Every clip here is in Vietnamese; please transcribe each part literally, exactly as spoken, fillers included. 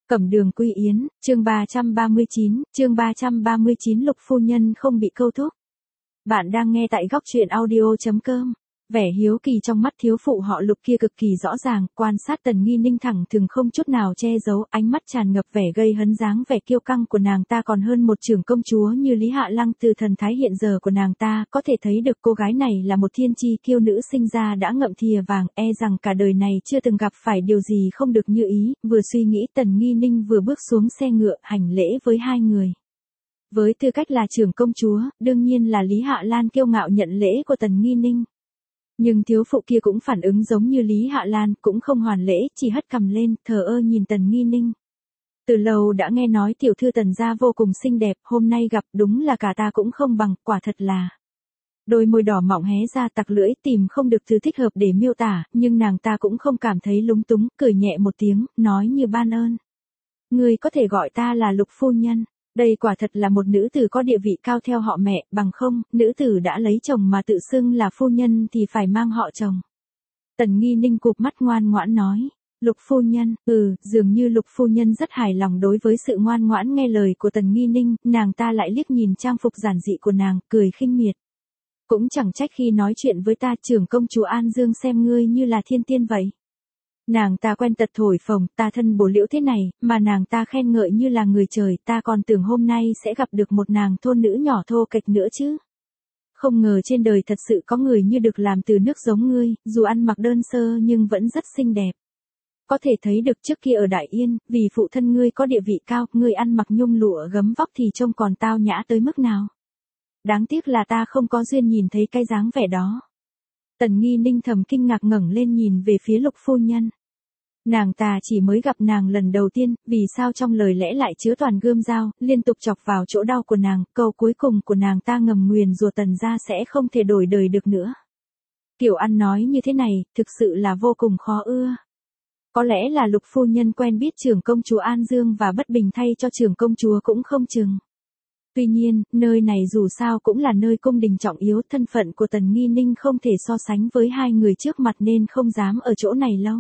Cẩm Đường Quy Yến, chương ba trăm ba mươi chín, chương ba trăm ba mươi chín Lục phu nhân không bị câu thúc. Bạn đang nghe tại góc truyện audio chấm com. Vẻ hiếu kỳ trong mắt thiếu phụ họ Lục kia cực kỳ rõ ràng, quan sát Tần Nghi Ninh thẳng thừng không chút nào che giấu, ánh mắt tràn ngập vẻ gây hấn, dáng vẻ kiêu căng của nàng ta còn hơn một trưởng công chúa như Lý Hạ Lăng. Từ thần thái hiện giờ của nàng ta, có thể thấy được cô gái này là một thiên chi kiêu nữ sinh ra đã ngậm thìa vàng, e rằng cả đời này chưa từng gặp phải điều gì không được như ý. Vừa suy nghĩ, Tần Nghi Ninh vừa bước xuống xe ngựa, hành lễ với hai người. Với tư cách là trưởng công chúa, đương nhiên là Lý Hạ Lan kiêu ngạo nhận lễ của Tần Nghi Ninh. Nhưng thiếu phụ kia cũng phản ứng giống như Lý Hạ Lan, cũng không hoàn lễ, chỉ hất cằm lên, thờ ơ nhìn Tần Nghi Ninh. Từ lâu đã nghe nói tiểu thư Tần gia vô cùng xinh đẹp, hôm nay gặp đúng là cả ta cũng không bằng, quả thật là. Đôi môi đỏ mọng hé ra, tặc lưỡi tìm không được từ thích hợp để miêu tả, nhưng nàng ta cũng không cảm thấy lúng túng, cười nhẹ một tiếng, nói như ban ơn. Ngươi có thể gọi ta là Lục phu nhân. Đây quả thật là một nữ tử có địa vị cao theo họ mẹ, bằng không, nữ tử đã lấy chồng mà tự xưng là phu nhân thì phải mang họ chồng. Tần Nghi Ninh cụp mắt ngoan ngoãn nói, Lục phu nhân, ừ, dường như Lục phu nhân rất hài lòng đối với sự ngoan ngoãn nghe lời của Tần Nghi Ninh, nàng ta lại liếc nhìn trang phục giản dị của nàng, cười khinh miệt. Cũng chẳng trách khi nói chuyện với ta, trưởng công chúa An Dương xem ngươi như là thiên tiên vậy. Nàng ta quen tật thổi phồng, ta thân bổ liễu thế này, mà nàng ta khen ngợi như là người trời, ta còn tưởng hôm nay sẽ gặp được một nàng thôn nữ nhỏ thô kệch nữa chứ. Không ngờ trên đời thật sự có người như được làm từ nước giống ngươi, dù ăn mặc đơn sơ nhưng vẫn rất xinh đẹp. Có thể thấy được trước kia ở Đại Yên, vì phụ thân ngươi có địa vị cao, ngươi ăn mặc nhung lụa gấm vóc thì trông còn tao nhã tới mức nào. Đáng tiếc là ta không có duyên nhìn thấy cái dáng vẻ đó. Tần Nghi Ninh thầm kinh ngạc ngẩng lên nhìn về phía Lục phu nhân. Nàng ta chỉ mới gặp nàng lần đầu tiên, vì sao trong lời lẽ lại chứa toàn gươm dao, liên tục chọc vào chỗ đau của nàng, câu cuối cùng của nàng ta ngầm nguyền rủa Tần gia sẽ không thể đổi đời được nữa. Kiểu ăn nói như thế này, thực sự là vô cùng khó ưa. Có lẽ là Lục phu nhân quen biết trưởng công chúa An Dương và bất bình thay cho trưởng công chúa cũng không chừng. Tuy nhiên, nơi này dù sao cũng là nơi cung đình trọng yếu, thân phận của Tần Nghi Ninh không thể so sánh với hai người trước mặt nên không dám ở chỗ này lâu.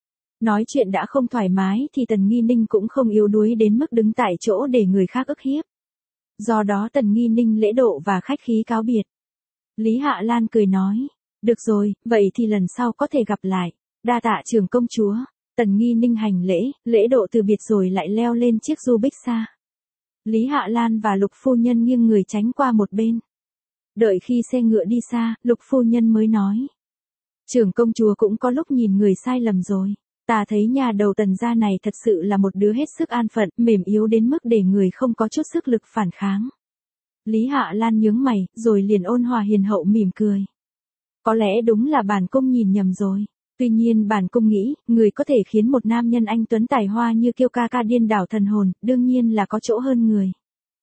Nói chuyện đã không thoải mái thì Tần Nghi Ninh cũng không yếu đuối đến mức đứng tại chỗ để người khác ức hiếp. Do đó Tần Nghi Ninh lễ độ và khách khí cáo biệt. Lý Hạ Lan cười nói, được rồi, vậy thì lần sau có thể gặp lại, đa tạ trưởng công chúa. Tần Nghi Ninh hành lễ, lễ độ từ biệt rồi lại leo lên chiếc du bích xa. Lý Hạ Lan và Lục phu nhân nghiêng người tránh qua một bên. Đợi khi xe ngựa đi xa, Lục phu nhân mới nói, trưởng công chúa cũng có lúc nhìn người sai lầm rồi. Ta thấy nhà đầu Tần gia này thật sự là một đứa hết sức an phận, mềm yếu đến mức để người không có chút sức lực phản kháng. Lý Hạ Lan nhướng mày, rồi liền ôn hòa hiền hậu mỉm cười. Có lẽ đúng là bản cung nhìn nhầm rồi. Tuy nhiên bản cung nghĩ, người có thể khiến một nam nhân anh tuấn tài hoa như Kiêu ca ca điên đảo thần hồn, đương nhiên là có chỗ hơn người.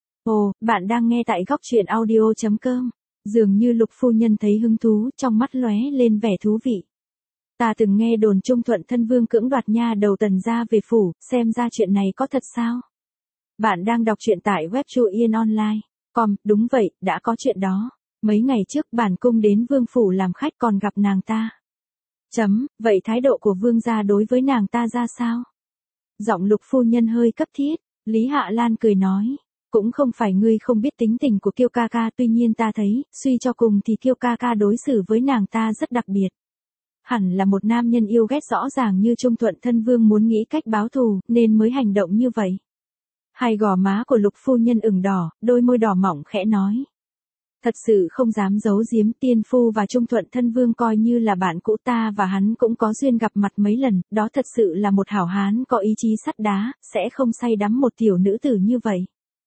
Ồ, bạn đang nghe tại góc truyện audio chấm com. Dường như Lục phu nhân thấy hứng thú, trong mắt lóe lên vẻ thú vị. Ta từng nghe đồn Trung Thuận thân vương cưỡng đoạt nha đầu Tần gia về phủ, xem ra chuyện này có thật sao? Bạn đang đọc truyện tại web truyện online chấm com, đúng vậy, đã có chuyện đó. Mấy ngày trước bản cung đến vương phủ làm khách còn gặp nàng ta. Chấm, vậy thái độ của vương gia đối với nàng ta ra sao? Giọng Lục phu nhân hơi cấp thiết, Lý Hạ Lan cười nói, cũng không phải ngươi không biết tính tình của Kiêu ca ca, tuy nhiên ta thấy, suy cho cùng thì Kiêu ca ca đối xử với nàng ta rất đặc biệt. Hẳn là một nam nhân yêu ghét rõ ràng như Trung Thuận thân vương muốn nghĩ cách báo thù, nên mới hành động như vậy. Hai gò má của Lục phu nhân ửng đỏ, đôi môi đỏ mỏng khẽ nói. Thật sự không dám giấu giếm, tiên phu và Trung Thuận thân vương coi như là bạn cũ, ta và hắn cũng có duyên gặp mặt mấy lần, đó thật sự là một hảo hán có ý chí sắt đá, sẽ không say đắm một tiểu nữ tử như vậy.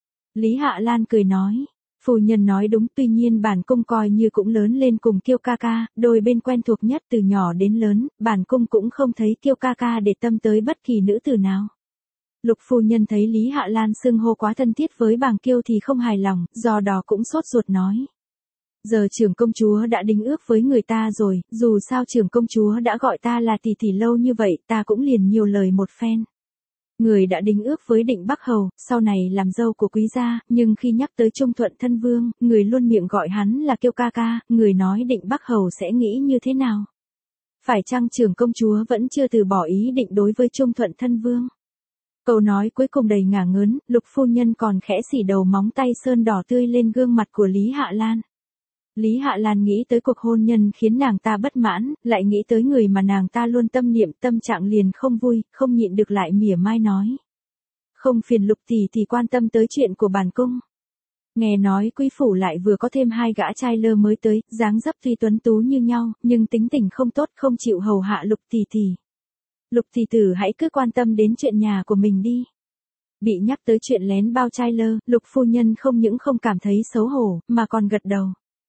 Lý Hạ Lan cười nói. Phu nhân nói đúng, tuy nhiên bản cung coi như cũng lớn lên cùng Kiêu ca ca, đôi bên quen thuộc nhất từ nhỏ đến lớn, bản cung cũng không thấy Kiêu ca ca để tâm tới bất kỳ nữ tử nào. Lục phu nhân thấy Lý Hạ Lan xưng hô quá thân thiết với bàng Kiêu thì không hài lòng, do đó cũng sốt ruột nói. Giờ trưởng công chúa đã đính ước với người ta rồi, dù sao trưởng công chúa đã gọi ta là tỷ tỷ lâu như vậy, ta cũng liền nhiều lời một phen. Người đã đính ước với Định Bắc Hầu, sau này làm dâu của quý gia, nhưng khi nhắc tới Trung Thuận thân vương, người luôn miệng gọi hắn là Kiêu ca ca, người nói Định Bắc Hầu sẽ nghĩ như thế nào? Phải chăng trưởng công chúa vẫn chưa từ bỏ ý định đối với Trung Thuận thân vương? Câu nói cuối cùng đầy ngả ngớn, Lục phu nhân còn khẽ xỉ đầu móng tay sơn đỏ tươi lên gương mặt của Lý Hạ Lan. Lý Hạ Lan nghĩ tới cuộc hôn nhân khiến nàng ta bất mãn, lại nghĩ tới người mà nàng ta luôn tâm niệm, tâm trạng liền không vui, không nhịn được lại mỉa mai nói. Không phiền Lục tỷ tỷ quan tâm tới chuyện của bản cung. Nghe nói quý phủ lại vừa có thêm hai gã trai lơ mới tới, dáng dấp tuy tuấn tú như nhau, nhưng tính tình không tốt, không chịu hầu hạ Lục tỷ tỷ. Lục tỷ tử hãy cứ quan tâm đến chuyện nhà của mình đi. Bị nhắc tới chuyện lén bao trai lơ, Lục phu nhân không những không cảm thấy xấu hổ, mà còn gật đầu.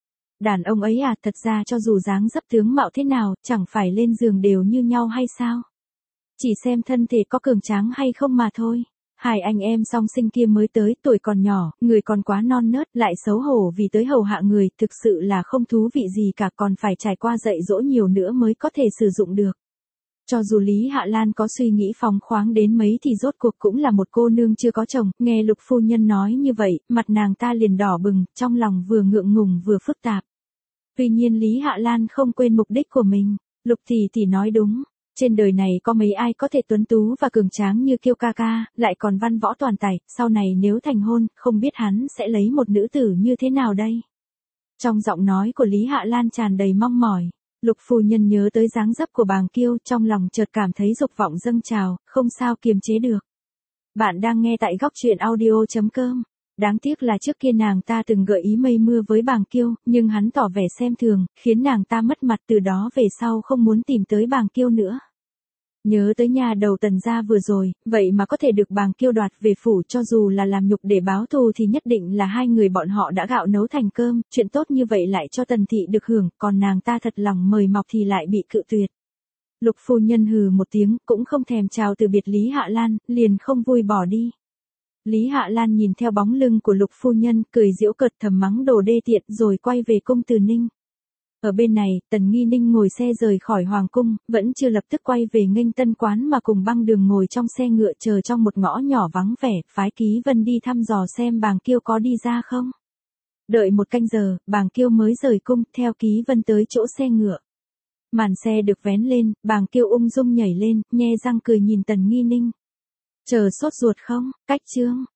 Đàn ông ấy à, thật ra cho dù dáng dấp tướng mạo thế nào, chẳng phải lên giường đều như nhau hay sao? Chỉ xem thân thể có cường tráng hay không mà thôi. Hai anh em song sinh kia mới tới, tuổi còn nhỏ, người còn quá non nớt, lại xấu hổ vì tới hầu hạ người, thực sự là không thú vị gì cả, còn phải trải qua dạy dỗ nhiều nữa mới có thể sử dụng được. Cho dù Lý Hạ Lan có suy nghĩ phóng khoáng đến mấy thì rốt cuộc cũng là một cô nương chưa có chồng, nghe Lục phu nhân nói như vậy, mặt nàng ta liền đỏ bừng, trong lòng vừa ngượng ngùng vừa phức tạp. Tuy nhiên Lý Hạ Lan không quên mục đích của mình, Lục tỷ tỷ nói đúng, trên đời này có mấy ai có thể tuấn tú và cường tráng như Kiêu ca ca, lại còn văn võ toàn tài, sau này nếu thành hôn, không biết hắn sẽ lấy một nữ tử như thế nào đây. Trong giọng nói của Lý Hạ Lan tràn đầy mong mỏi. Lục phu nhân nhớ tới dáng dấp của Bàng Kiêu, trong lòng chợt cảm thấy dục vọng dâng trào, không sao kiềm chế được. Bạn đang nghe tại góc truyện audio chấm com. Đáng tiếc là trước kia nàng ta từng gợi ý mây mưa với Bàng Kiêu, nhưng hắn tỏ vẻ xem thường, khiến nàng ta mất mặt, từ đó về sau không muốn tìm tới Bàng Kiêu nữa. Nhớ tới nhà đầu Tần gia vừa rồi, vậy mà có thể được Bàng Kiêu đoạt về phủ, cho dù là làm nhục để báo thù thì nhất định là hai người bọn họ đã gạo nấu thành cơm, chuyện tốt như vậy lại cho Tần thị được hưởng, còn nàng ta thật lòng mời mọc thì lại bị cự tuyệt. Lục phu nhân hừ một tiếng, cũng không thèm chào từ biệt Lý Hạ Lan, liền không vui bỏ đi. Lý Hạ Lan nhìn theo bóng lưng của Lục phu nhân, cười giễu cợt thầm mắng đồ đê tiện, rồi quay về cung Từ Ninh. Ở bên này, Tần Nghi Ninh ngồi xe rời khỏi Hoàng cung, vẫn chưa lập tức quay về nghênh tân quán mà cùng Băng Đường ngồi trong xe ngựa chờ trong một ngõ nhỏ vắng vẻ, phái Ký Vân đi thăm dò xem Bàng Kiêu có đi ra không. Đợi một canh giờ, Bàng Kiêu mới rời cung, theo Ký Vân tới chỗ xe ngựa. Màn xe được vén lên, Bàng Kiêu ung dung nhảy lên, nhe răng cười nhìn Tần Nghi Ninh. Chờ sốt ruột không, cách chương.